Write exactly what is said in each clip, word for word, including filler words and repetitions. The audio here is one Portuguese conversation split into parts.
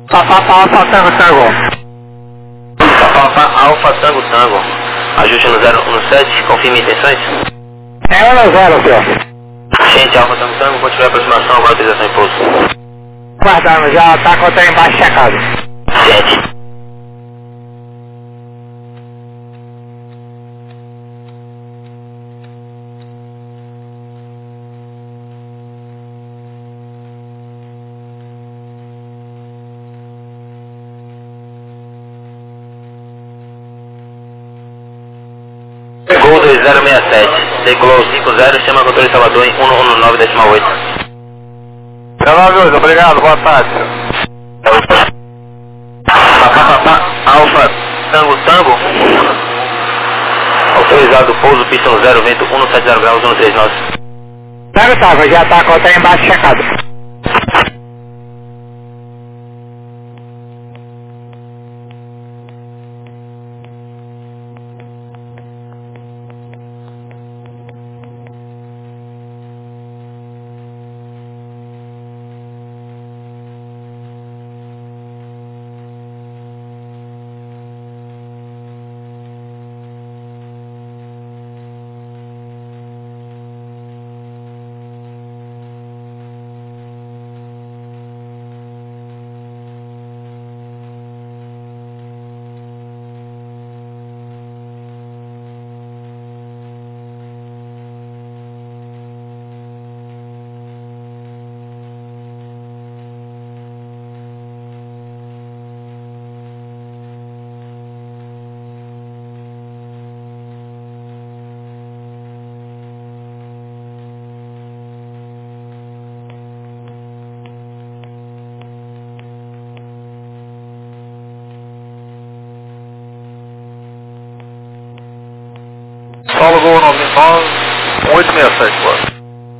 Papapá, Alfa Tango Tango. Papapá, Alfa Tango Tango. Ajuste no zero um sete, confirme intenções. É um zero, senhor. Gente, Alfa Tango Tango, continue a aproximação, agora autorização em pouso. Guardando, já tá com o trem embaixo checado. Sete. Gol dois zero seis sete, decolou cinco zero, chama controle Salvador em um um nove decimal oito. Salve, obrigado, boa tarde. Papapá, Alfa Tango Tango. Autorizado pouso, pista zero, vento um sete zero graus, um três nove. Tango Tango, já tá com o trem embaixo checado. Solo Gol nove nove, oito seis sete, quatro.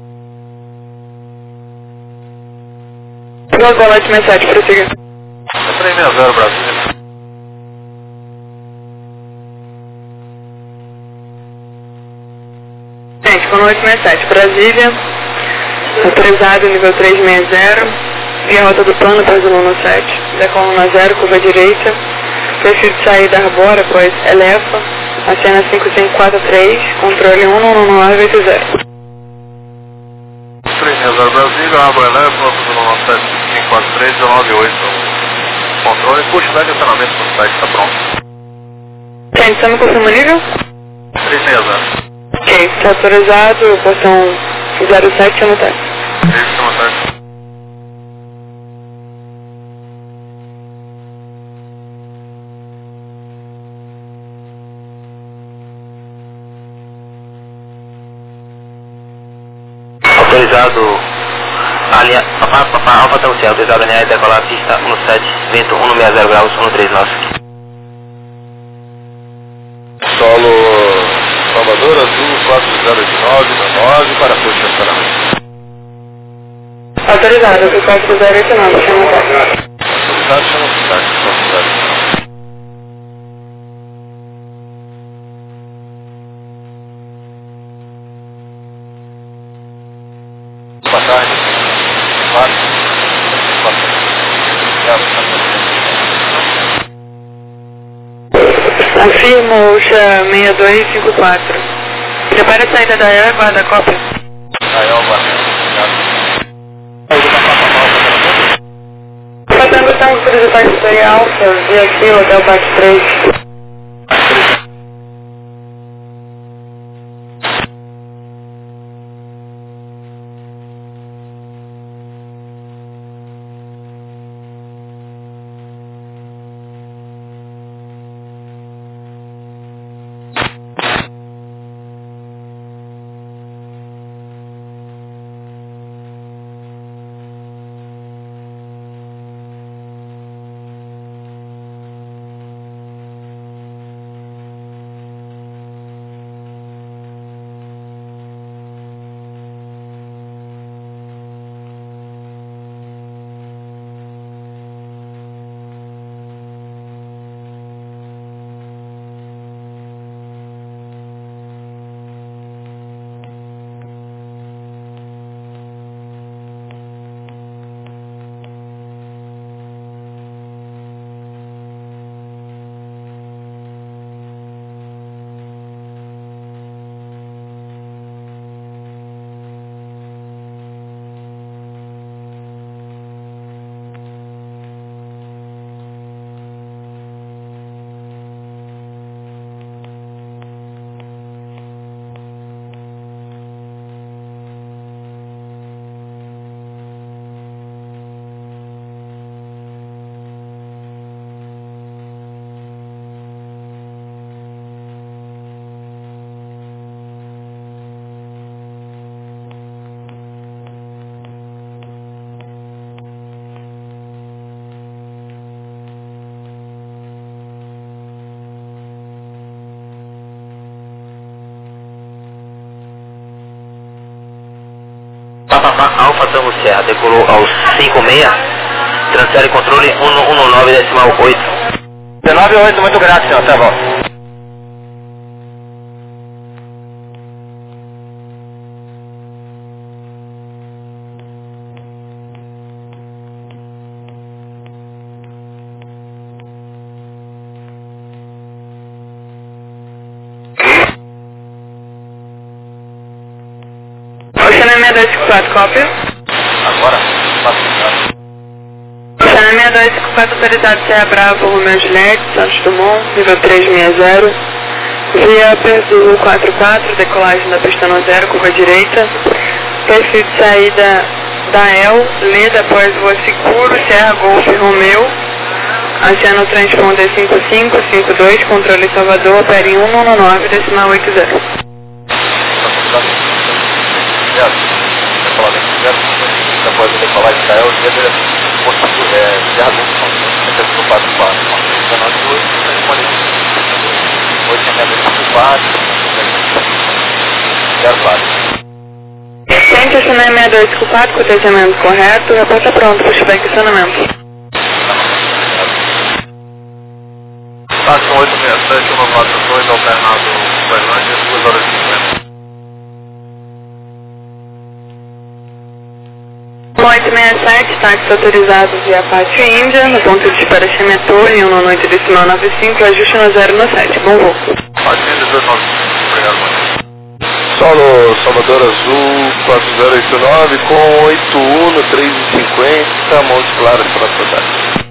Gol Gol oito seis sete, prossiga. três seis zero, Brasília. Gente, com oito seis sete, Brasília. Autorizado nível três seis zero. Via rota do plano, Brasil um sete. Decolando zero, curva direita. Perfil de saída Arbora, após Elefa. Acena cinco cinco quatro três, controle um um nove oito zero. três seis zero, Brasília, Arbora Elefa, um sete cinco quatro três, um nove oito. Controle, quantidade de acionamento no site, está pronto. Gente, você me confirma o nível? três seis zero. Ok, está autorizado, portão zero sete, chama táxi. três chama táxi. Autorizado a linha Papapá, Alfa Tango Céu, autorizado a linha e decolar pista um sete, vento um seis zero graus, um três nove. Solo Salvador Azul quatro zero nove nove para posto de acionamento. Autorizado, o quatro zero oito nove, chama táxi. Autorizado, chama o táxi, quatro zero oito nove. Boa tarde. Quatro. Quatro. Afirmo, Ucha seis dois cinco quatro. Prepare a saída da E, guarda a cópia. Aí, ó, obrigado. Fazendo tango por esse táxi da Alfa, vi aqui o hotel Parque três. Tango Serra, decolou aos cinco seis, transfere controle cento e nove decimal oito. dezenove oito, muito grato, senhor, até a volta. Oceana seis dois cinco quatro, cópia. Agora, passa. Oceana seis dois cinco quatro, autorizado Serra Bravo, Romeo Juliette, Santos Dumont, nível trezentos e sessenta. Via Perdu quatro quatro, decolagem da pista no zero, curva direita. Perfil de saída da E L, Leda após voa seguro, Serra Golf Romeo. Oceano Transponder cinco cinco cinco dois, controle Salvador, opere cento e nove decimal oitenta. Após ele falar de Israel, ele é possível, é, de argumento, setenta e quatro quatro, dezenove oito, oito quatro, zero quatro. Tente acionar seis dois cinco quatro com o tecimento correto, reporta pronto para estiver questionamento. Estação oito seis sete, um quatro dois, alternado Uberlândia, duas horas e cinquenta. oito seis sete, táxi autorizado via Pátio Índia, no ponto de espera Chemetor, em um oito decimal noventa e cinco, ajuste no zero no sete. Bom voo. Pátio Índia, dois nove cinco, obrigado, mãe. Solo Salvador Azul quatro zero oito nove com oito um no três cinquenta, Montes Claros para a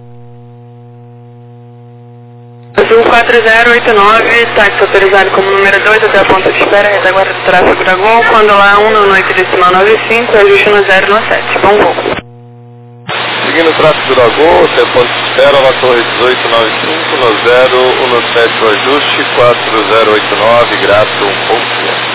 Azul quatro zero oito nove, táxi autorizado como número dois até a ponta de espera, retaguarda do tráfego da Gol, quando lá um oito decimal noventa e cinco, ajuste no zero no sete. Bom voo. Seguindo o tráfego da Gol, até ponto de espera, na torre dezoito noventa e cinco, no zero um sete o ajuste, quatro zero oito nove, grato, um ponto.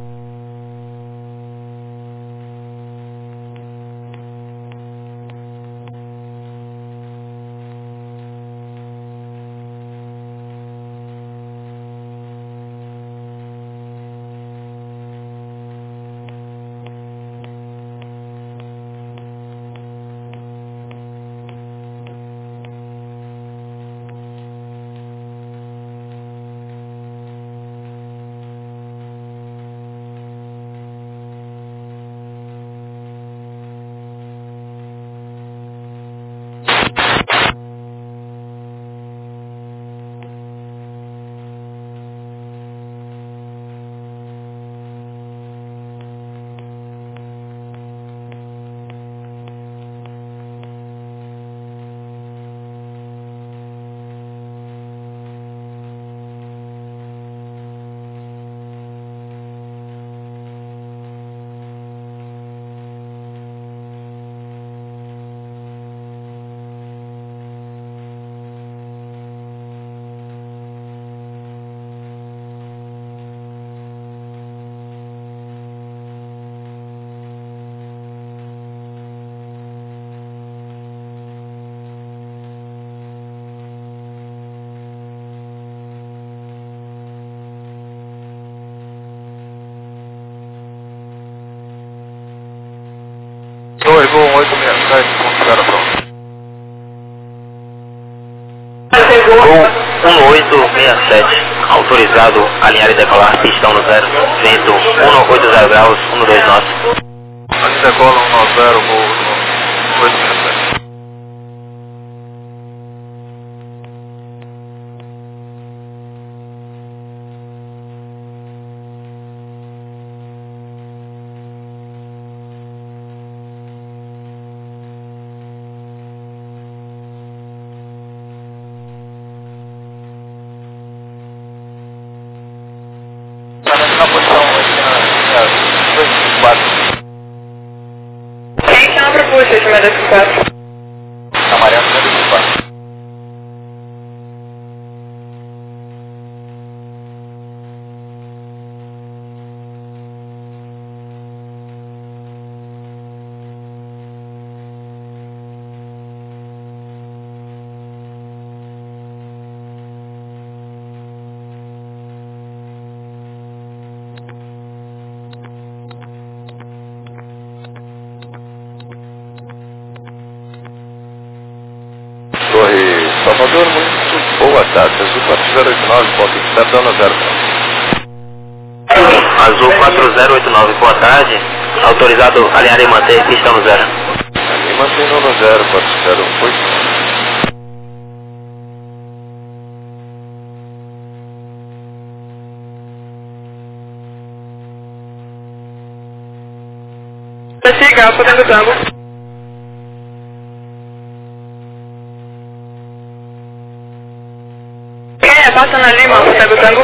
Torre Gol oito seis sete, ponto zero pronto. Gol um oito seis sete, autorizado alinhar e decolar, pistão no zero, vento cento e oitenta graus, cento e vinte e nove. Aqui decola um nove zero, Gol oito seis sete. Na posição dois cinco quatro. Quem chama para puxa, seis dois cinco quatro? Amarelo dois cinco quatro. tarde. Azul quatro zero oito nove, ponto sete zero zero. Azul quatro zero oito nove, boa tarde. Autorizado alinhar e manter pista no zero. Ali mantendo no zero, quatro zero oito nove. Siga, Alfa Tango Tango. É, passa na Lima, Alfa Tango Tango.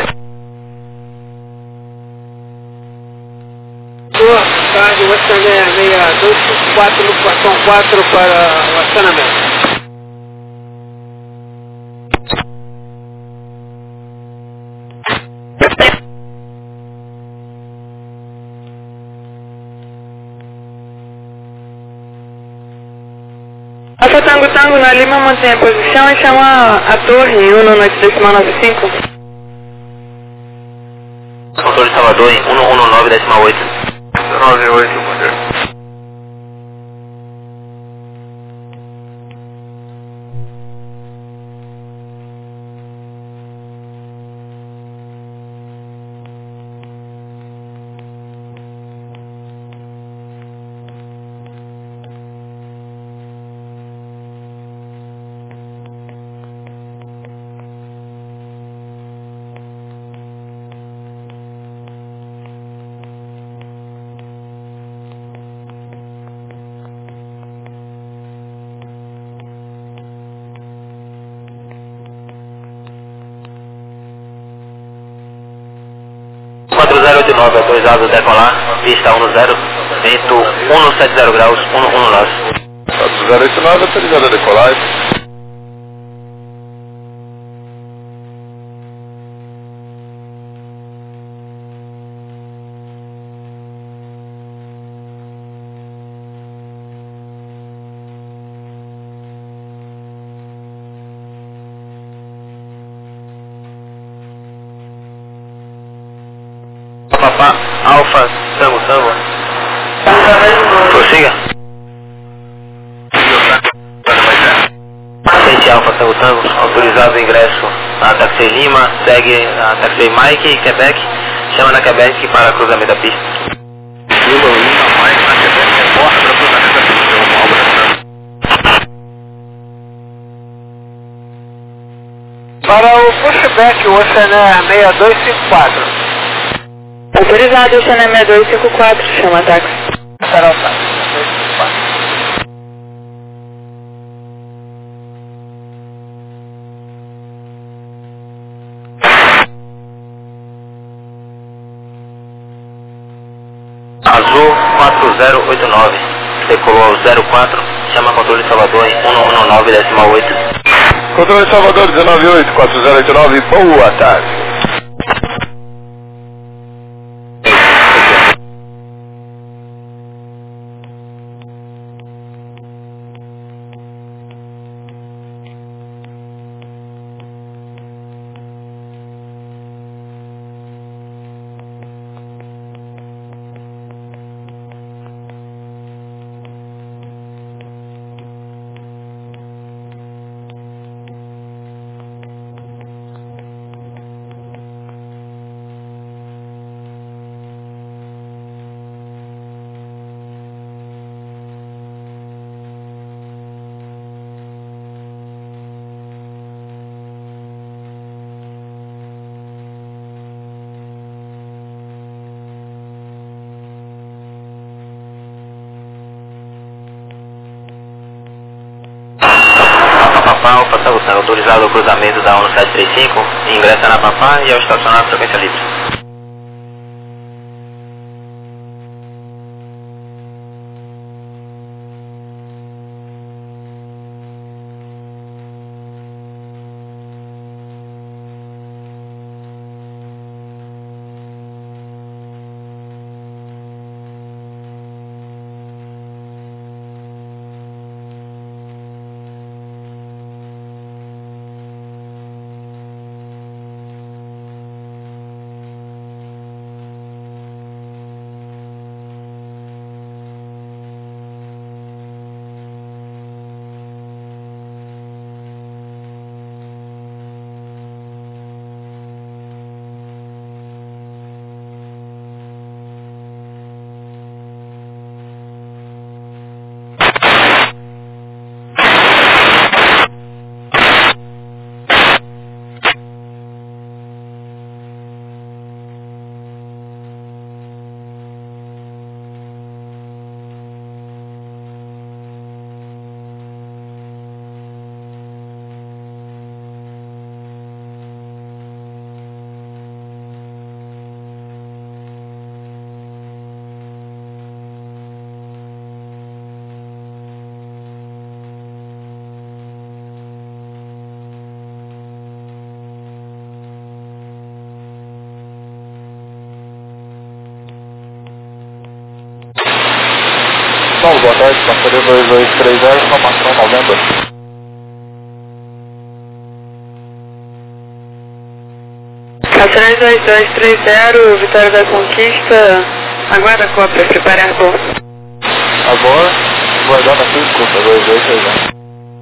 Boa tarde, Western seis dois cinco quatro no Platão quatro para o acionamento. Alfa Tango Tango na Lima mantém a posição e chama a torre um no noite decimal nove cinco. Controle Salvador em um um nove decimal oito. nove oito, Madeira. quatro zero oito nove, autorizado decolar, pista um zero, vento um sete zero graus, um um nove. quatro zero oito nove, autorizado a decolar. Papá, Alfa, Tango, Tango. Prossiga. Frente Alfa, Tango, Tango. Autorizado o ingresso na Taxi Lima. Segue a Taxi Mike, Quebec. Chama na Quebec para cruzamento da pista. Lima, Lima, Mike, na Quebec, reporta para cruzamento da pista. Uma obra. Para o pushback, o Oceané seis dois cinco quatro. Autorizado, Oceané seis dois cinco quatro, chama a táxi. Para o táxi, seis dois cinco quatro. Azul quatro zero oito nove. Decolou ao zero quatro. Chama controle Salvador em um um nove decimal oito. Controle Salvador dezenove oito, quatro zero oito nove, boa tarde. Alfa, Tango, Tango, autorizado o cruzamento da um sete três cinco, ingressa na Papá e ao estacionar frequência livre. boa tarde, passaria dois dois três zero, informação noventa. Passaria dois dois três zero, Vitória da Conquista, aguarda a cópia, prepare a arbor. Agora, guardando a sua escuta, dois dois três zero.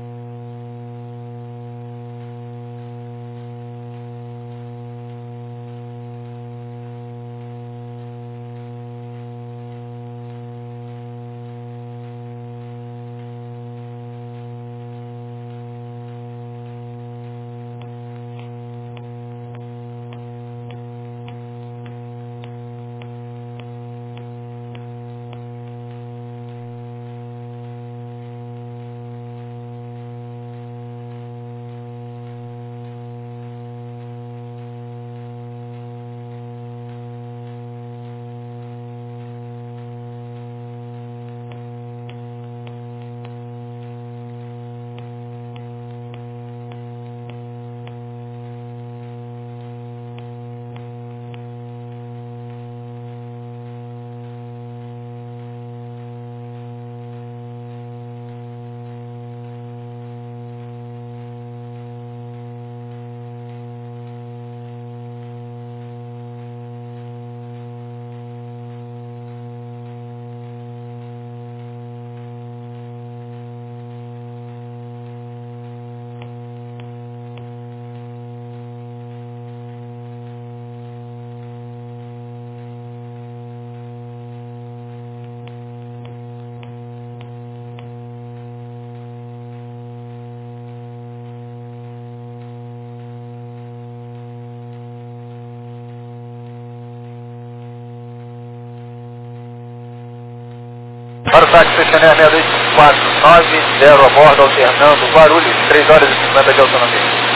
Para o táxi Peixané seis dois quatro nove zero a bordo, alternando Guarulhos, três horas e cinquenta de autonomia.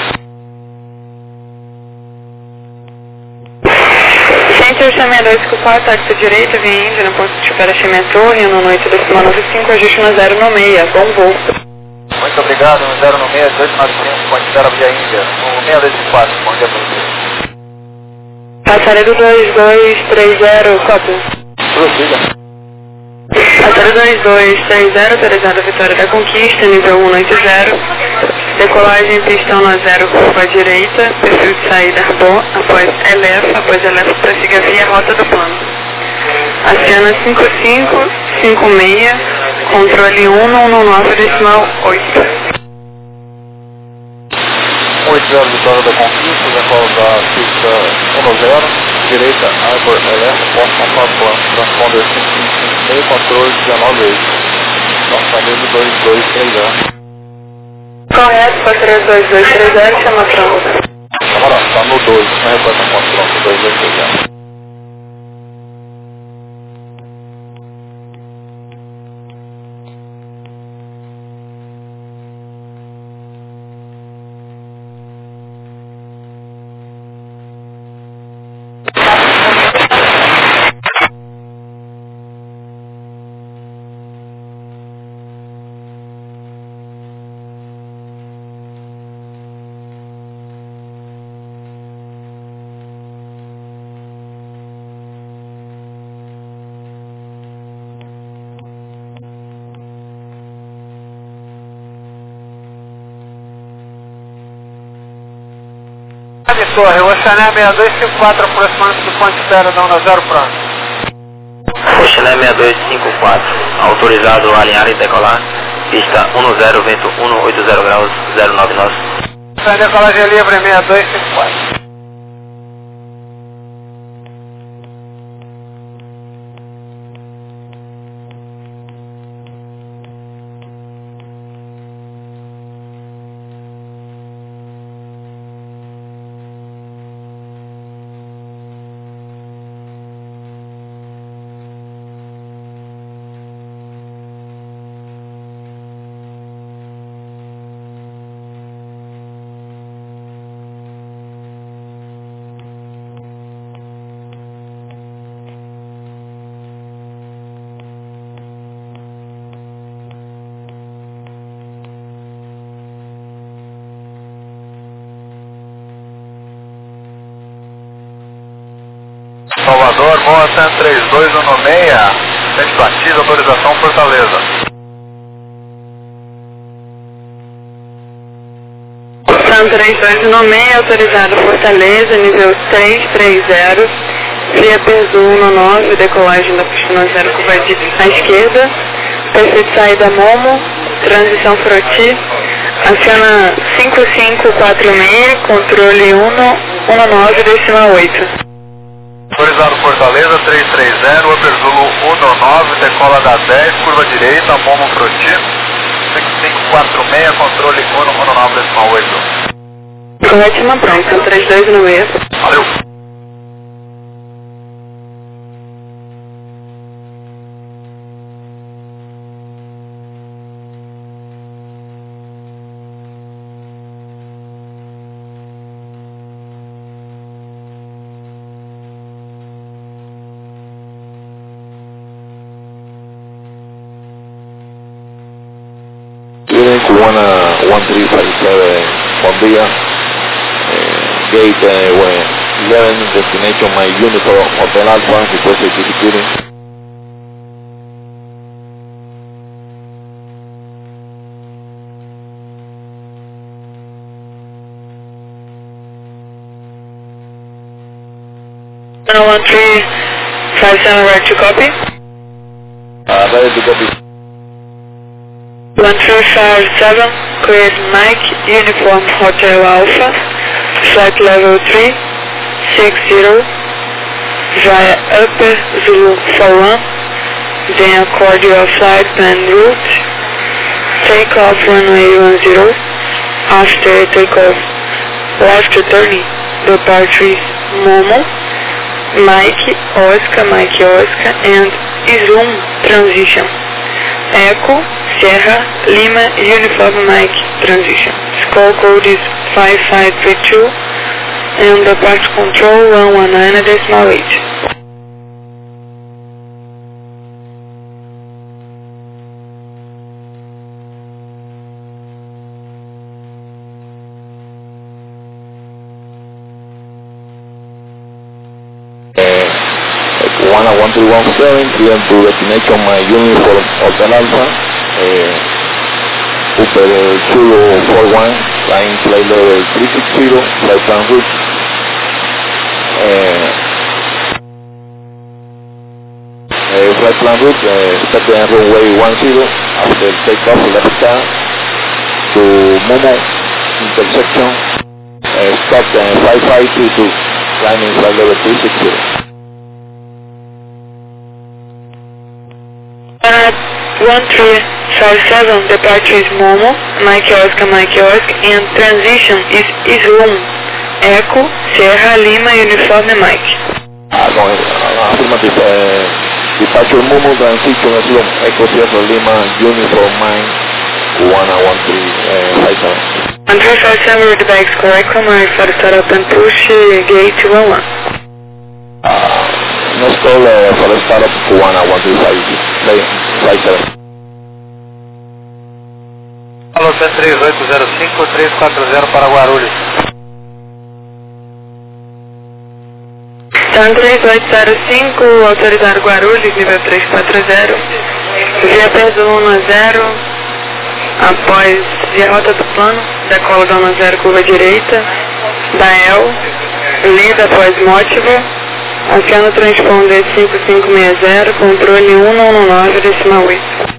Centro seis dois cinco quatro, táxi direita, via Índia, no ponto de espera Chimentor, Rio noite decimal nove cinco, ajuste no zero no meia, bom voo. Muito obrigado, no zero no meia, dois nove cinco, ponte zero via Índia, no seis dois cinco quatro, bom dia para você. Passaredo dois dois três zero, cópia. Prossiga. Passaredo dois dois três zero, autorizado Vitória da Conquista, nível um oito zero. Decolagem pistão na zero, curva à direita, perfil de saída arbor, após L F, após L F prossiga via rota do plano. Aciana cinco cinco cinco seis, controle um um nove decimal oito. oito zero Vitória da Conquista, decola da pista um zero, direita Arbor L F, posto para plano, transponder cinco cinco cinco seis, controle dezenove oito. Passaredo dois dois três zero. Correto, passaredo dois dois três zero, chama pronto. Agora está no dois, não é para ponto pronto, dois dois três zero. Torre, Oxané seis dois cinco quatro, aproximando do ponto de espera não na zero pronto. Oxané seis dois cinco quatro, autorizado a alinhar e decolar, pista um zero, vento um oito zero graus, zero nove nove. Oxané decolagem livre seis dois cinco quatro. Salvador, Boa Cento três dois um seis, frente Batista, autorização Fortaleza. São três dois no meio, autorizado Fortaleza, nível três três zero, via Perdu um nove, decolagem da pista um zero, curva à esquerda, perfeito saída Momo, transição Froti, aciona cinco cinco quatro seis, controle um nove, decimal oito. Autorizado Fortaleza três três zero, Upper Zulu um nove, decola da dez, curva direita, Momo Froti, cinco cinco quatro seis, controle um nove, decimal oito. Corretíssima pronta, três dois no meio. Valeu. Cubana one three five seven, buen día. Eh, gate uh, eleven, destination my uniform, Hotel Alpha, request security. one three five seven, right to copy. Uh, ready to copy. one three five seven, cleared Mike, uniform Hotel Alpha, flight level three six zero, via Upper Zulu four one, then accord your flight plan route, take off runway one zero, after takeoff, left turning, departure Momo, Mike, Oscar, Mike, Oscar, and Zoom transition. Echo, Sierra, Lima, Uniform Mike, transition. Score code is five five three two and departure control one one nine decimal eight. Cubana one three one seven, clear to destination my uniform Hotel Alpha, uh, Upper Zulu four one, flying flight level three six zero, flight plan route, uh, uh, flight plan route, uh, starting at runway one zero, after takeoff left turn to Momo intersection, uh, stop uh, five five two two, climbing flight level three six zero. Uh, one three five seven, departure is Momo, Mike Oscar, Mike Oscar, and transition is Zoom, Echo, Sierra, Lima, Uniform Mike. Ah, no, affirmative, uh, departure Momo, transition is Zoom, Echo, Sierra, Lima, Uniform Mike, Cubana one three five seven. one three five seven, read the bags correct, command for the startup and push, gate one one. Uh, Next call uh, for the startup Cubana one three five seven. Alô, três oito zero cinco, três quatro zero para Guarulhos. São três oito zero cinco, autorizado Guarulhos, nível três quatro zero, via Perdu um zero, após via rota do plano, decola da um zero, curva direita, da E L, lida após Motiva, aciona transponder cinco cinco seis zero, controle um nove, decimal oito.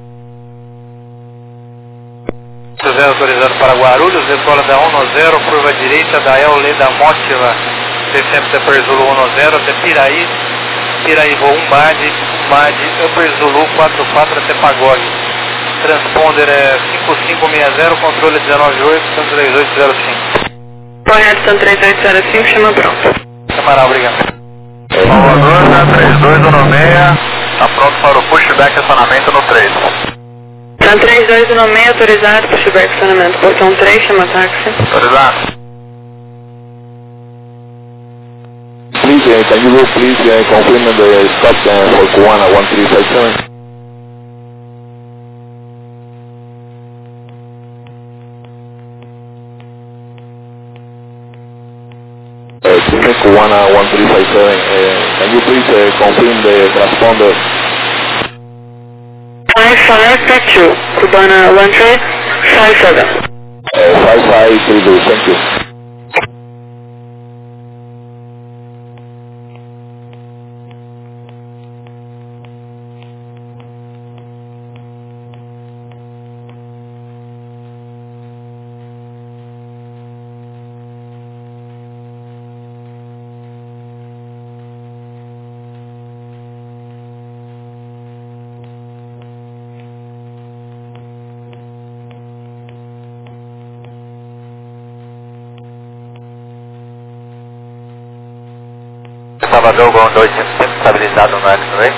zero autorizado para Guarulhos, decola da um zero, curva direita, da E L, lida Motiva, descendo Upper Zulu um zero até Piraí, Piraí voo um Mad, Mad, Upper Zulu quatro quatro até Pagog. Transponder é cinco cinco seis zero, controle dezenove oito, três oito zero cinco. Correto, são três oito zero cinco, chama pronto. Camará, obrigado. Salvador, três dois um seis, está pronto para o pushback acionamento no três. São três dois um seis, autorizado, pushback acionamento, portão três, chama táxi. Autorizado. Please, uh, can you go please uh, confirm the stop uh, for Cubana one three five seven? Uh, Cubana one three five seven, uh, can you please uh, confirm the transponder? five five two, Cubana one three five seven. Uh, five five three two, thank you. Salvador, Gol dois cinco cinco, estabilizado no X-Ray.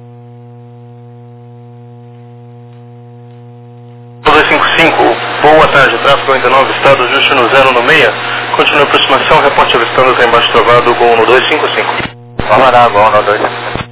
dois cinco cinco, boa tarde, tráfego ainda não avistado, ajuste no zero no meia. Continue a aproximação, reporte avistando, está embaixo travado, Gol no dois cinco cinco. Guarará, Gol no dois cinco cinco.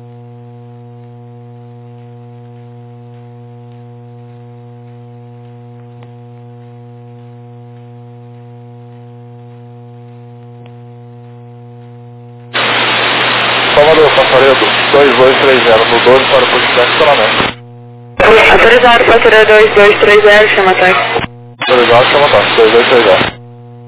Salvador, Passaredo, dois dois três zero, no doze para o posto de estacionamento. Autorizado, Passaredo dois dois três zero, chama táxi. Autorizado, chama táxi, dois dois três zero.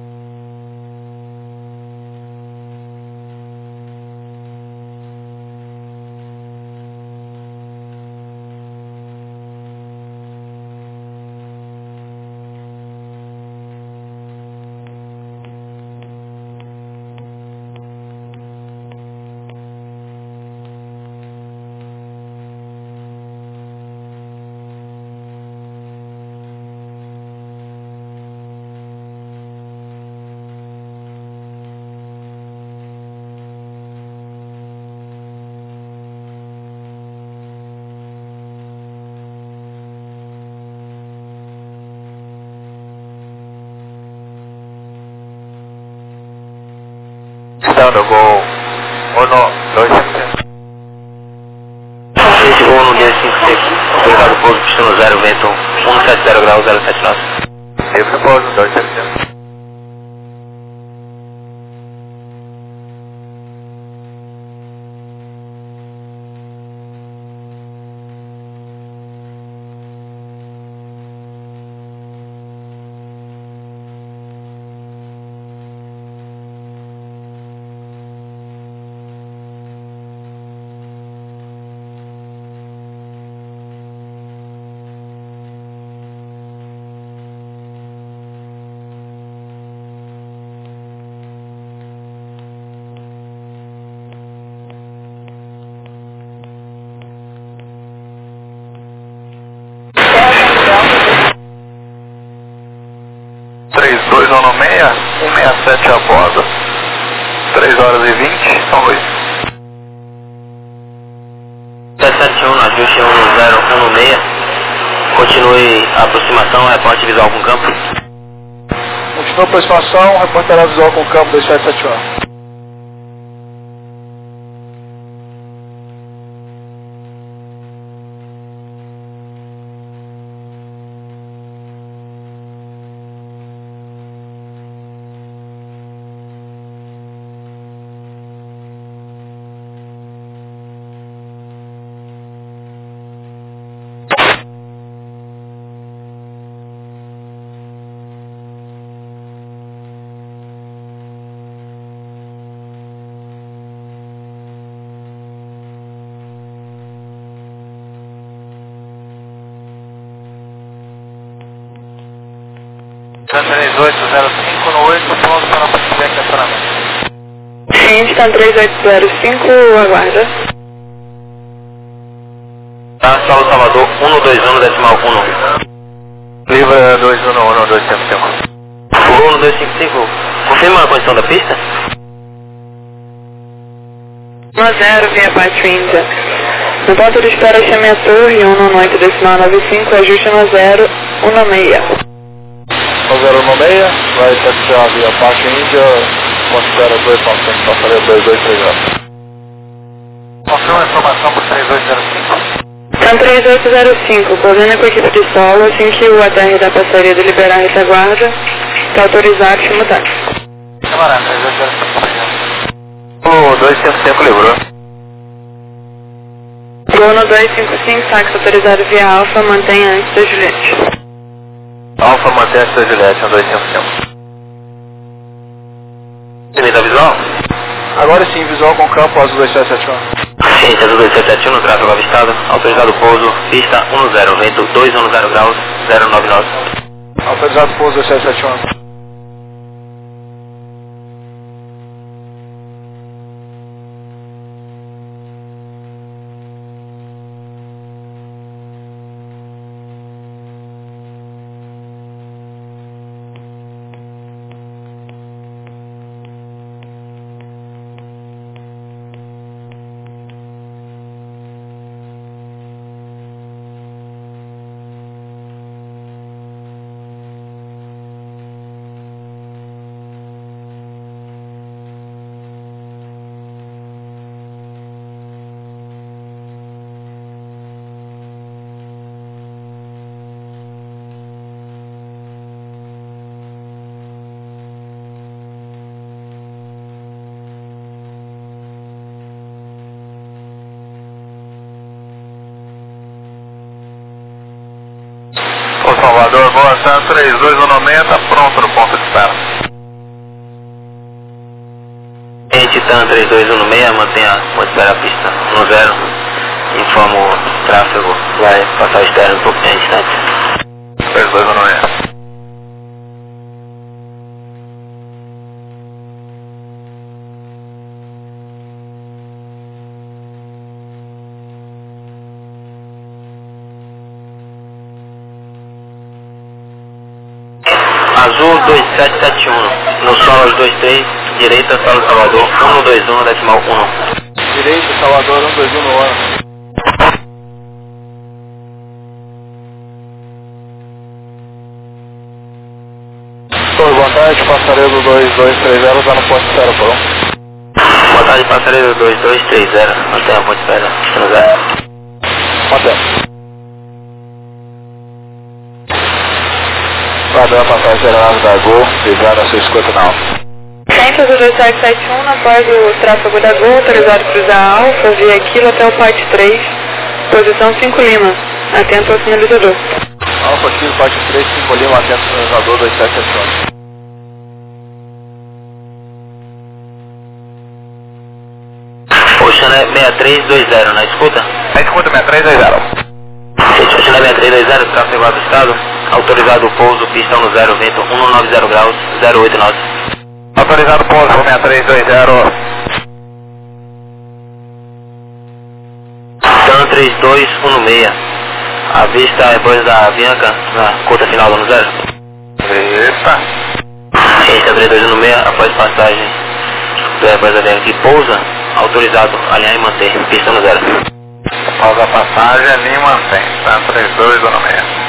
Estando Gol uno dois cinco cinco. Esse Gol no dois cinco cinco. Autorizado pouso, destino zero, vento um sete zero graus, zero sete nove. Livre pouso, dois cinco cinco. três dois um seis, um seis sete a bordo. três horas e vinte, São Luís. sete sete um, ajuste um zero um seis. Continue a aproximação, reporte visual com campo. Continua a aproximação, reportará visual com o campo dois sete sete um. três oito zero cinco no oito, pronto para proceder aqui estacionamento. Sim, está três oito zero cinco, aguarda. Tá, solo Salvador, um dois um, decimal um. Livre dois um um dois cinco cinco. Gol no dois cinco cinco, confirma a condição da pista? um a zero, via Pátio Índia. No ponto de espera, chame a torre, um no oito, decimal nove cinco, ajuste no zero, um no seis. um zero um seis, vai taxiar via Pátio Índia, considera dois nove cinco, Passaredo dois dois três zero. Confirma a informação por três oito zero cinco. São três oito zero cinco, coordena com a equipe de solo, assim que o A T R da Passaredo liberar a retaguarda, está autorizado, chama o táxi. Camarada, três oito zero cinco. O dois cinco cinco livrou. Gol no dois cinco cinco, táxi autorizado via Alfa, mantenha antes da Juliette. Alfa mantém a Juliette, um dois cinco cinco. Limita visual? Agora sim, visual com campo azul dois sete sete um. Ciência azul dois sete sete um no tráfego avistado, autorizado pouso, pista um zero, vento dois um zero graus, zero nove nove. Autorizado pouso dois sete sete um. Salvador, Boa Tarde, três dois um noventa, pronto no ponto de espera. Em Titã três dois um seis, mantenha a espera a pista um zero. Informa o tráfego, vai passar o externo um pouco em instante. três dois um seis. Azul dois sete sete um, no solo dois três, direita, solo Salvador, um dois um, decimal um. Direita, Salvador, um dois um no ano. Oi, boa tarde, passaredo dois dois três zero, está no ponto de espera, por um. Boa tarde, passaredo dois dois três zero, mantenha a ponto de espera, no zero. Mantém. Padrão, passagem geral da Gol, ligado a sua escuta na Alfa. Centro do dois sete sete um, após o tráfego da Gol, autorizado cruzar a Alfa, via Aquilo até o P A T três, posição cinco Lima, atento ao sinalizador. Alfa Aquilo, P A T três, cinco Lima, atento ao sinalizador dois sete sete um. Oxané seis três dois zero, na escuta? Na escuta, seis três dois zero. Oxané seis três dois zero, tráfego avistado, autorizado o pouso, pista um zero, vento um nove zero graus, zero oito nove. Autorizado pouso, seis três dois zero. Tan três dois um seis, a vista depois da Bianca, na curta final do um zero. Eita. Ciência três dois um seis, após passagem do depois da Bianca que pousa, autorizado alinhar e manter, pista um zero. Após a passagem, ali mantém, Tan três dois um seis.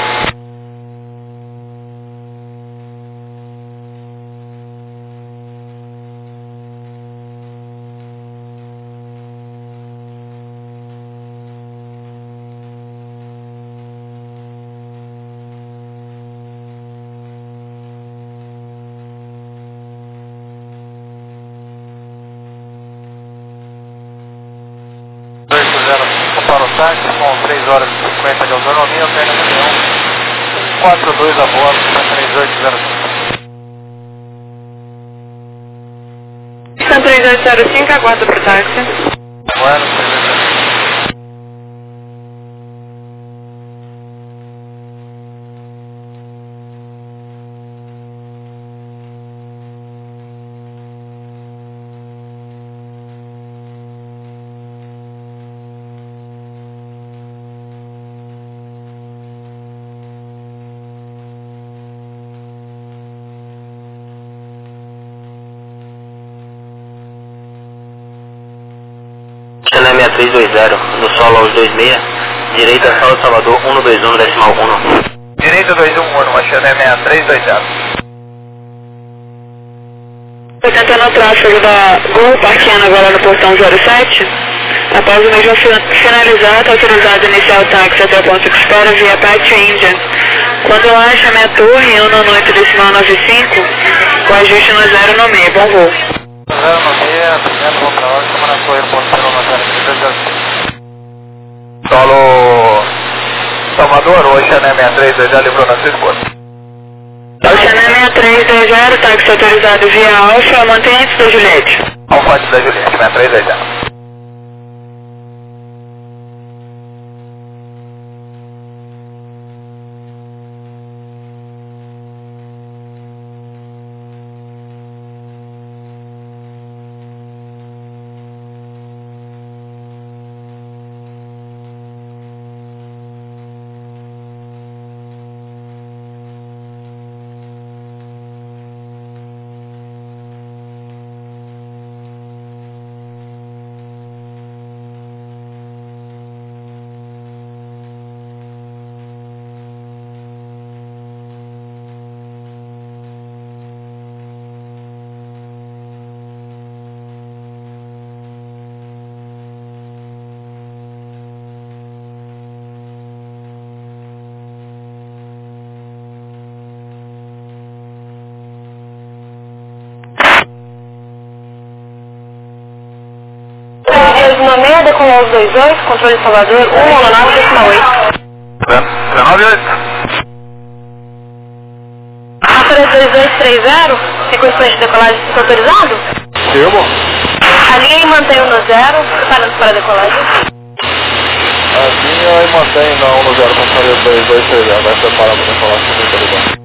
Para o táxi com três horas e cinquenta de autonomia, eu tenho reunião quatro dois a bordo, três oito zero cinco. São três oito zero cinco, aguarda para o táxi. Bueno, três oito zero cinco. Oxané seis três dois zero, no solo aos dois seis, direita, solo Salvador, um dois um, decimal um. Direita dois um um, Oxané seis três dois zero. Estou tentando o tráfego da Gol, parqueando agora no portão zero sete. Após o mesmo finalizar, está autorizado a iniciar o táxi até o ponto de espera via P A T Índia. Quando eu acho a minha torre, um no oito decimal nove cinco, com ajuste no zero no meio, bom voo. zero no meio, primeiro vou para hora, estamos na torre, ponto zero no zero. Solo Salvador, Oxané seis três dois zero, livrou na sua escuta. Lima três dois zero, táxi autorizado via Alfa, mantenha antes da Juliette. Alfa antes da Juliette, Lima três dois zero. Uma merda com os dois oito, controle Salvador, um um nove décima oito. dezenove oito. Referência dois dois três zero, sequência de decolagem fica autorizado? Filmo. Alinha e mantém um no zero, preparando para a decolagem. Alinha e mantém na um no zero, controle dois dois três zero, vai preparar para decolar com o autorizado.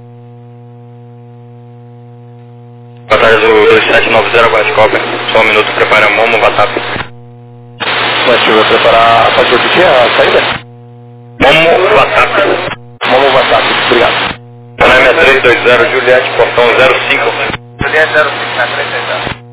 Boa tarde, dois sete nove zero, Guarda-Copa. Só um minuto, prepara Momo, WhatsApp. Mas deixa eu preparar, pode repetir a saída? Momo, WhatsApp. Momo WhatsApp, obrigado. Panamá três dois zero, Juliette, portão zero cinco. Juliette zero cinco, na três dois zero.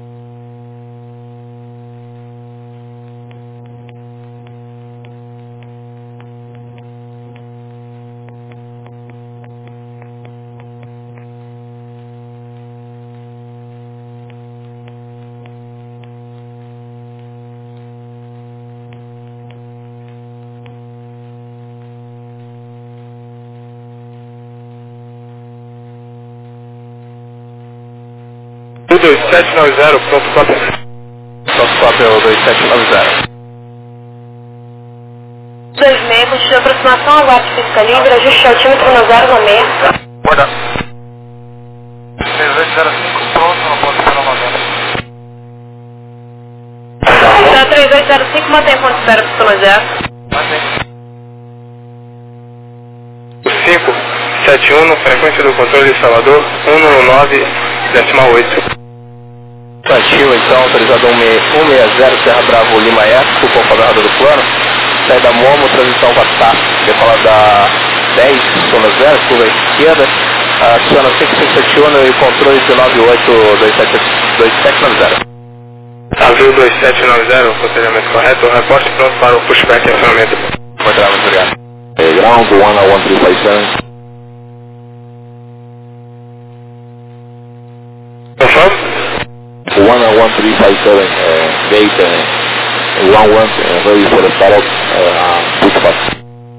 dois sete nove zero, pronto, cópia. Pronto, cópia o dois sete nove zero. dois seis, continua aproximação, aguarde física livre, ajuste altímetro no zero no meio. Guarda. três oito zero cinco, pronto, na ponte para noventa. Tá, três oito zero cinco, mantém ponto de espera para no zero. Mantém. cinco sete um, frequência do controle de Salvador, um nove décima oito. Ativo então, autorizado um seis zero, Serra Bravo Lima F, com quadrado do plano. Saída Momo, transição WhatsApp, decola da dez, zona zero, curva esquerda. Aciona cinco cinco sete um e controle de nove oito dois sete nove zero. Azul dois sete nove zero, procedimento correto, reporte pronto para o pushback e acionamento. Muito obrigado. Ground one one three five seven. Confirm? one one three five seven, uh, gate uh, one one, uh, ready for the startup, uh, push back.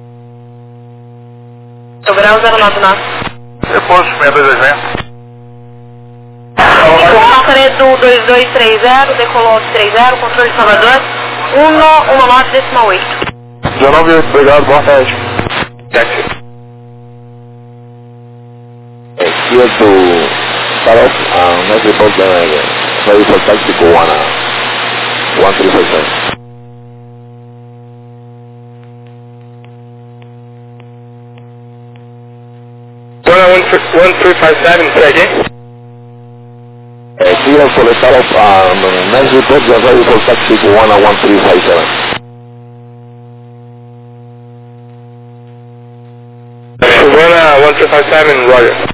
Grau zero nove nove. Repouso, seis dois dois zero. Passaria do dois dois três zero, decolou três zero, controle de Salvador, um nove décima oito. dezenove oito, obrigado, boa tarde. Taxi. Here to start off, uh, next report, uh, ready for taxi to one, uh, one three five seven. one three five seven, say again? Uh, here for the start off, um, next report, uh, ready for taxi to one, uh, one three five seven. one three five seven, Roger.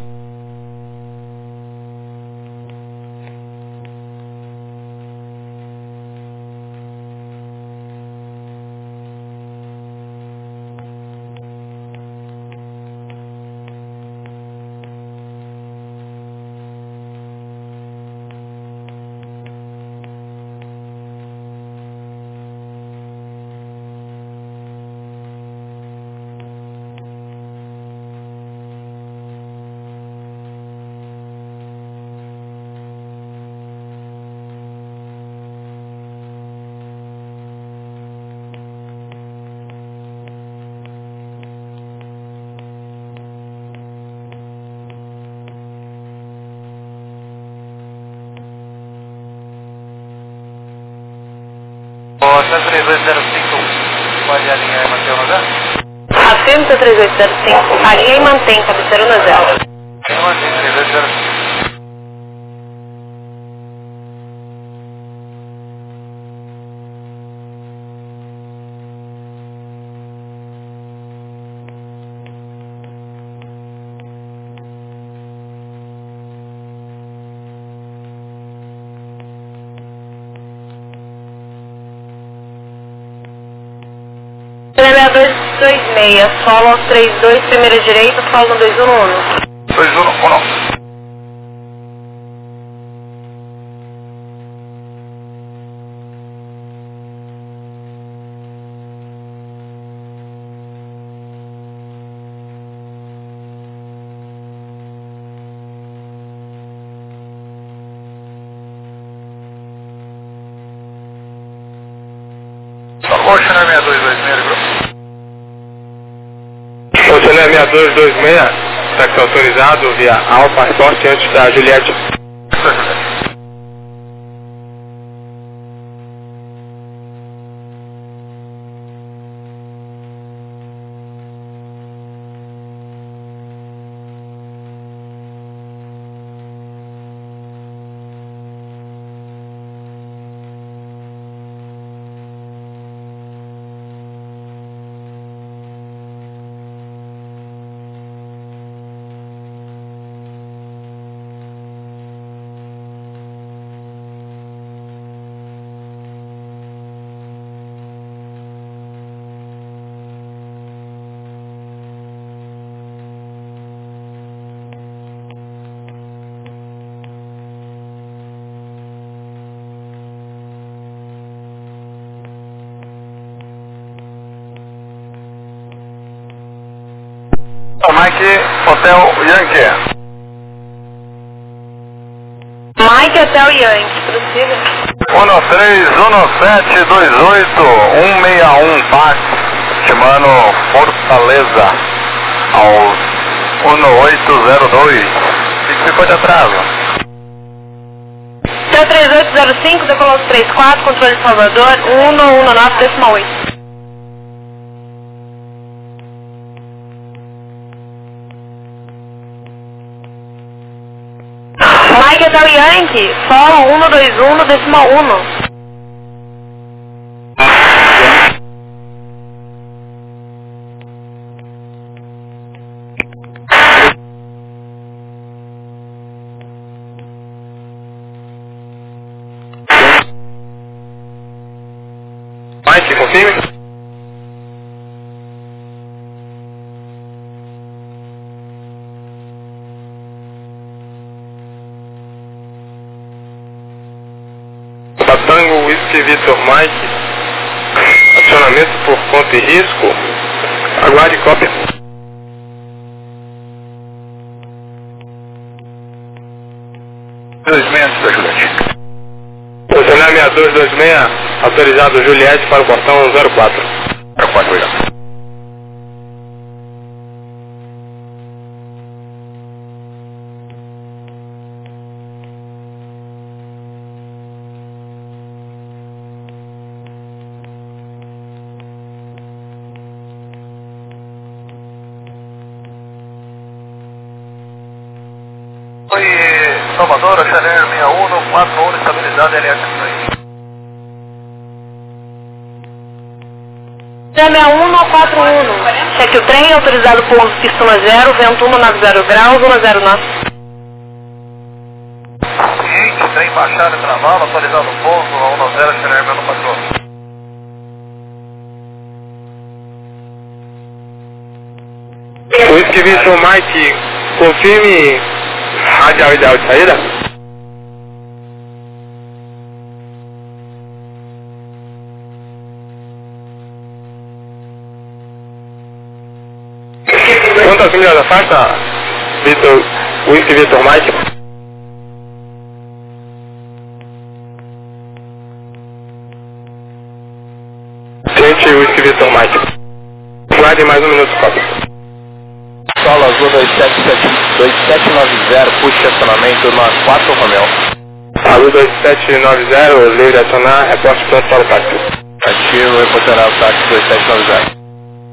Acento três oito zero cinco, pode alinhar e manter o um zero? Acento três oito zero cinco, alinha e mantém, cabeceira um zero. Eu mantém três oito zero cinco. seis dois dois seis, solo três dois, primeira direita, solo dois um um. dois um um. Oceaner seis dois dois seis, grupo. Oceaner seis dois dois seis, táxi autorizado via Alfa, reporte antes da Juliette. Mike, Hotel Yankee. Mike, Hotel Yankee, prossiga. um três um sete dois oito um seis um, Pax, chamando Fortaleza, aos um oito zero dois. O que ficou de atraso? Hotel três oito zero cinco, decolou três quatro, controle de Salvador, um um um nove decimal oito. Mike Hotel Yankee, solo um dois um decimal um. Mike, confirme. Tango Whisky Victor Mike, acionamento por conta e risco, aguarde cópia. dois seis antes da Juliette. Oceaner seis dois dois seis, autorizado Juliette para o portão zero quatro. zero quatro, obrigado. Oi, Salvador, Oceaner seis um, quatro um, estabilidade L H seis. seis um quatro um, cheque o trem, autorizado por pista um zero, vento um nove zero graus, um zero nove. Ciente, trem baixado e travado, atualizado o pouso, um zero, Oceaner seis um quatro um. Whisky Victor Mike, confirme radial ideal de saída. Quantas milhas afasta, Victor, Whisky Victor Mike? Gente, Whisky Victor Mike. Guarde mais um minuto, cópia. Solo Azul dois sete nove zero, puxa acionamento na quatro Romeo. Azul dois sete nove zero, livre acionar, reporte pronto para o táxi. Ativo, reportará o táxi dois sete nove zero.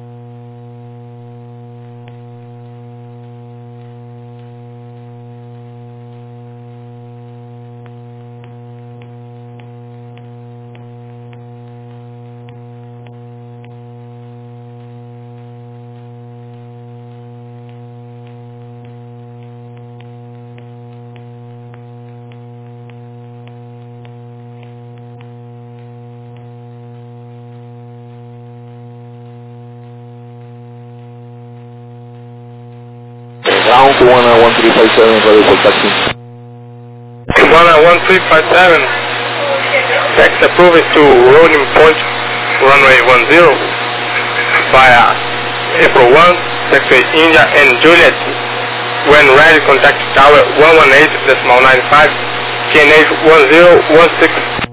Ground Cubana one three five seven, ready for taxi. Cubana one three five seven, taxi approved to rolling point, runway one zero, via April one, taxi India and Juliet. When ready, contact tower one one eight point nine five, K N H one zero one six.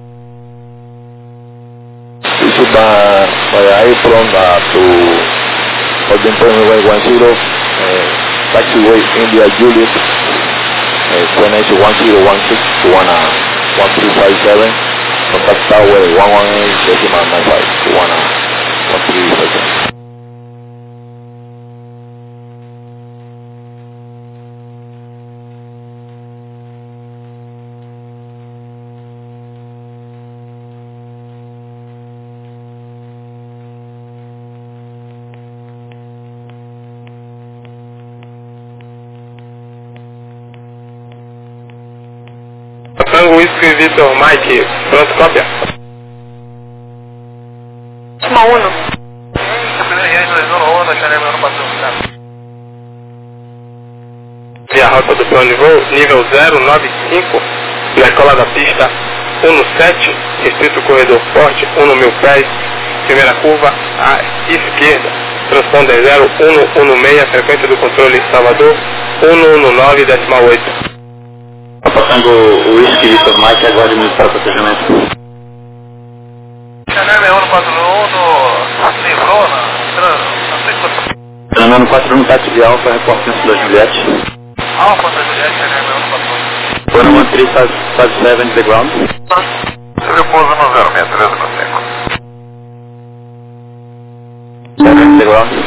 This is by, by April uh, to holding point runway one zero. Uh, Taxiway India Juliet, uh, K N H one zero one six to one three five seven, contact tower one one eight point nine five to one three five seven. Tango Whisky Victor Mike, pronto, cópia. Uma Uno. E a rota do plano de voo, nível zero nove cinco, decola da pista um sete, restrito corredor forte, um mil pés, primeira curva à esquerda, transponder zero um um seis, frequência do controle Salvador um um nove decimal oito. Passando o Whisky Victor Mike, agora de para procedimento. Fernando quatro um, táxi de Alfa, reporte da Juliette. Alfa da Juliette, Fernando quatro um. one one three five seven, the ground. Você pouso no zero seis três no cinco. seven, the ground.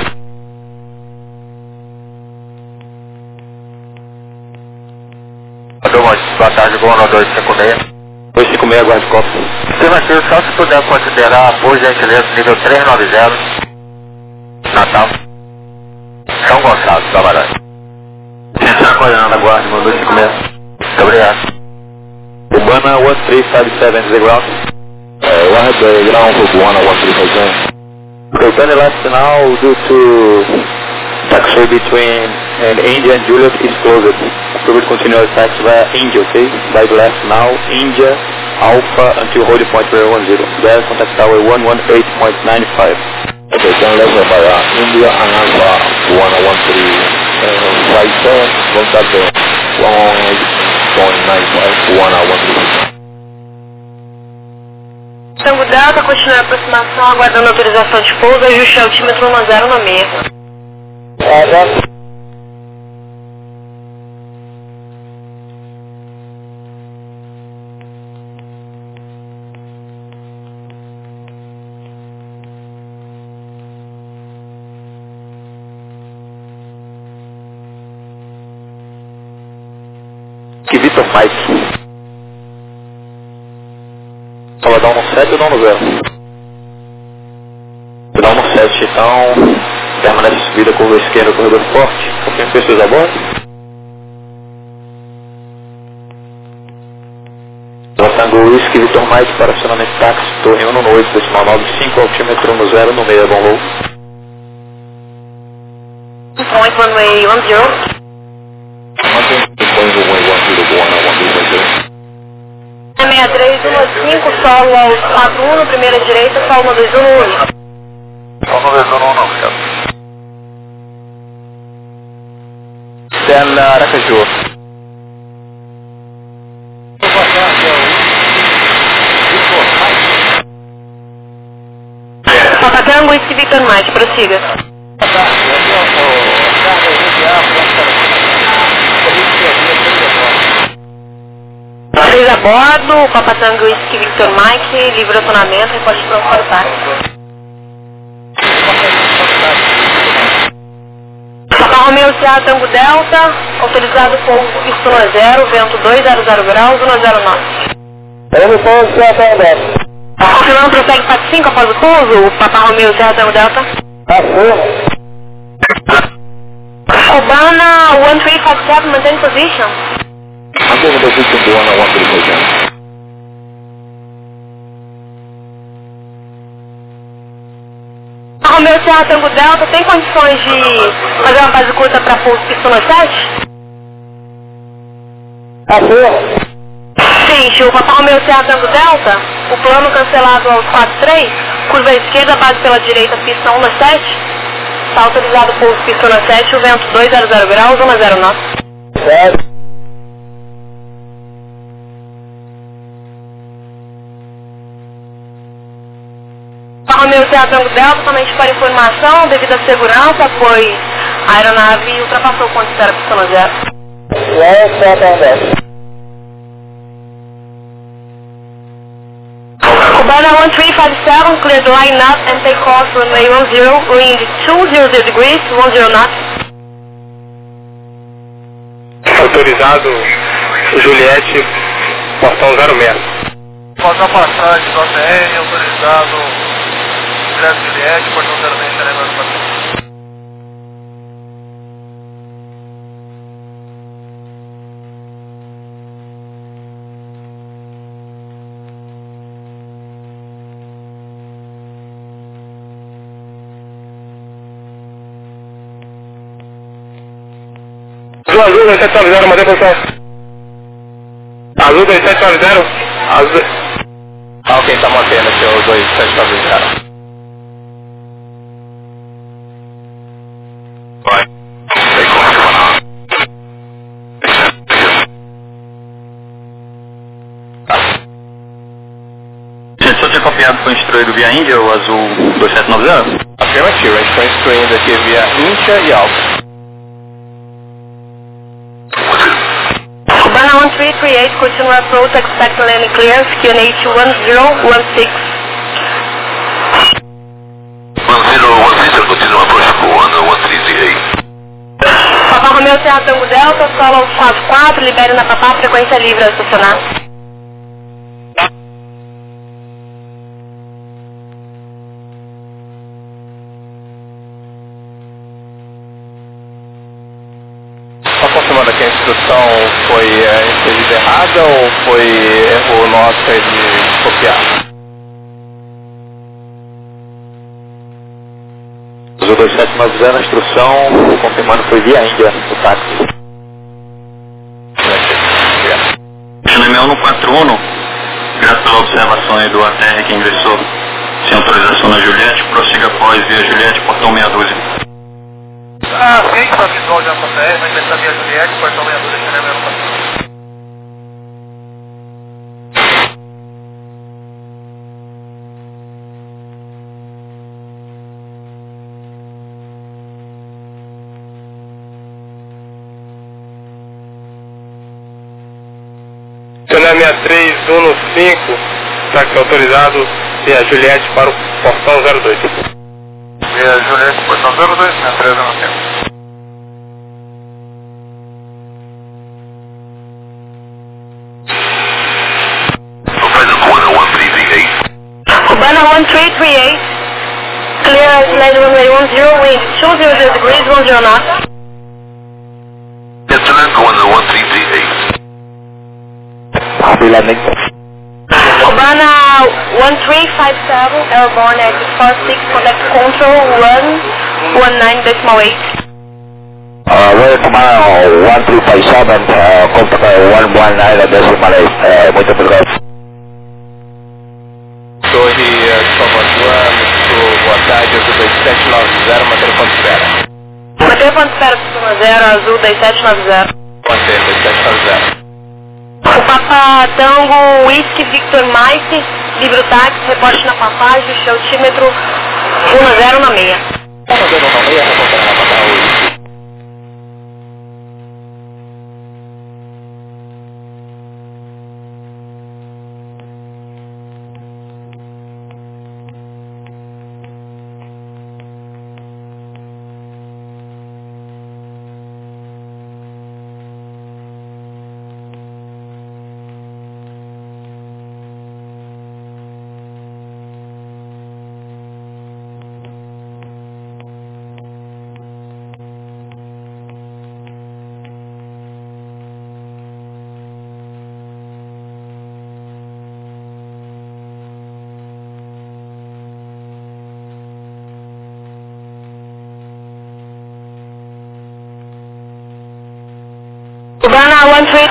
Boa tarde, boa noite, dois cinco seis. dois cinco seis, aguarde copo. Estimativa, só se puder considerar, por gentileza, nível três nove zero, Natal, São Gonçalo, Camarões. Central Coreana, aguarde, meu dois cinco seis. Muito obrigado. Cubana one three five seven, the ground. Uh, one at the ground for Cubana one three five seven. Okay, turn left now due to taxiway between and India and Juliet is closed. Approved continuous taxi via India, okay? By left now, India, Alpha until holding point one zero. There, contact tower one one eight point nine five. Okay, turn left by uh, India and Alpha one one three five seven, contact one one eight point nine five, one one three. Tango Delta, continuar a aproximação, aguardando autorização de pouso, ajuste altímetro um zero no meio. Que Victor Mike. Ela dá um no sete ou dá um no zero? Dá um no sete, então permanece subida, curva esquerda, corredor forte. Confirme pessoas a bordo. Tango Whisky Victor Mike para acionamento táxi, torre um no oito, decimal nove cinco, altímetro no zero no meio, bom voo. Point runway one zero. seis três um cinco, solo aos quatro um, primeira direita, solo um dois um um. Solo um dois um um, obrigado. Stella Aracaju. Papa Tango Whisky Victor Mike, prossiga. três bordo, Papa Tango Whisky Victor Mike, livre acionamento, reporte pronto para o táxi. Papa Romeo Sierra Tango Delta, autorizado pouso pista um zero, vento dois zero zero graus, um zero nove. Confirmando, prossegue P A T cinco após o pouso, Papa Romeo Sierra Tango Delta. Cubana one three five seven, maintain position. Mantém position Cubana one three five seven. Romeo Sierra Tango Delta, tem condições de fazer uma base curta para pouso pista sete? Sim, o Papa Romeo Sierra Tango Delta, o plano cancelado aos quatro três, curva à esquerda, base pela direita, pista um sete. Está autorizado pouso pista sete, o vento dois zero zero graus, um zero nove. Papa Romeo Sierra Tango Delta, somente para informação, devido à segurança, pois a aeronave ultrapassou o ponto de espera pista zero. Cubana one three five seven, clear the line up and take off runway one zero, wind two hundred degrees, one zero knots. Autorizado Juliette, portão zero seis. Após a passagem do A T R, autorizado Juliette, portão zero seis, seremos para Azul dois sete nove zero, mandei posição. Azul dois sete nove zero. Azul. Ah, ok, tá mantendo aqui o dois sete nove zero. Vai. Gente, só tinha copiado foi instruído via Índia, o Azul dois sete nove zero? Afirmativo, a gente foi instruindo aqui via Índia e Alfa. Cubana one three three eight, continue approach, expect landing clearance, Q N H one zero one six. one zero one six, continue approach, Cubana one three three eight. Papa Romeo Sierra Tango Delta, solo quatro quatro, libere na Papá, frequência livre a estacionar. Só confirmando aqui, a instrução foi é, inserida errada ou foi erro nosso de copiar? Azul dois sete nove zero, a instrução confirmando foi via Índia, o táxi. Chama no quatro um, graças pela observação aí do A T R que ingressou sem autorização na Juliette, prossiga após via Juliette, portão meia dúzia. Ah, sim, está visual de A T R, mas está via Juliette, portão meia dúzia, Chanel mesmo. Chanel seis três um cinco, táxi autorizado via Juliette para o portão zero dois. Via Juliette, portão zero dois, seis três um cinco. Cubana one three three eight, clear land runway one zero, wind two hundred degrees, one zero knots. Cubana one three three eight. Cubana one three five seven, airborne at four six, contact control one one nine decimal eight. Uh, we're Cubana one three five seven, uh, contact one one nine decimal eight, uh, muito obrigado. Torre Salvador, muito boa tarde, Azul dois sete nove zero, mantendo ponto de espera. Mantém ponto de espera pista zero, Azul dois sete nove zero. Mantendo, dois sete nove zero. O Papa Tango Whisky Victor Mike, livre o táxi, reporte na Papá, ajuste altímetro um zero na meia. Tá mandando uma meia, reportando na Papá hoje.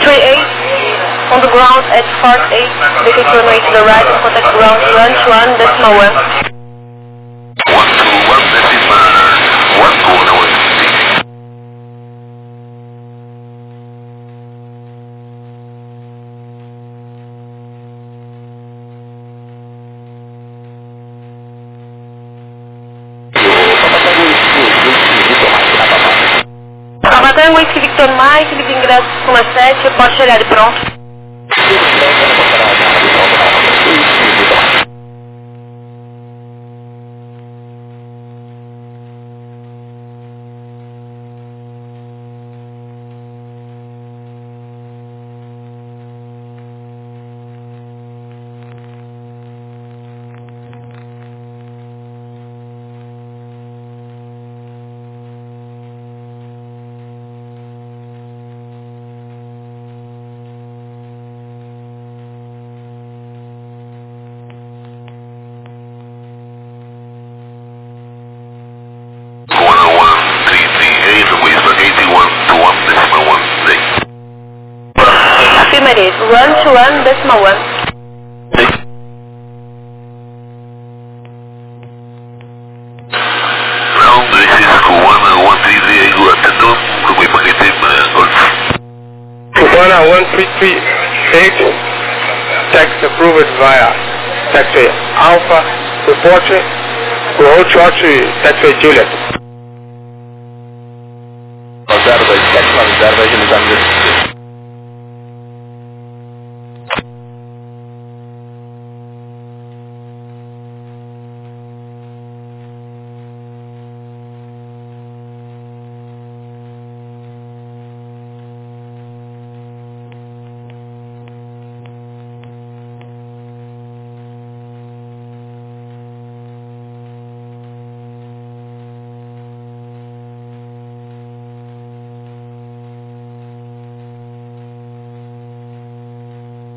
three eight, on the ground at Fort eight, vacate runway to the right and contact ground one two one decimal one. one two one decimal one going away. Tango Whisky Victor Mike, livre ingresso Pula sete, pode chegar de pronto. One to one decimal one. Ground, this is Cubana one three three eight, atendon, runway paquete, Golf. Cubana one three three eight, taxi approved via taxi Alpha, reporting, Road Church, taxi Juliet. zero dois sete nove zero vai agilizar no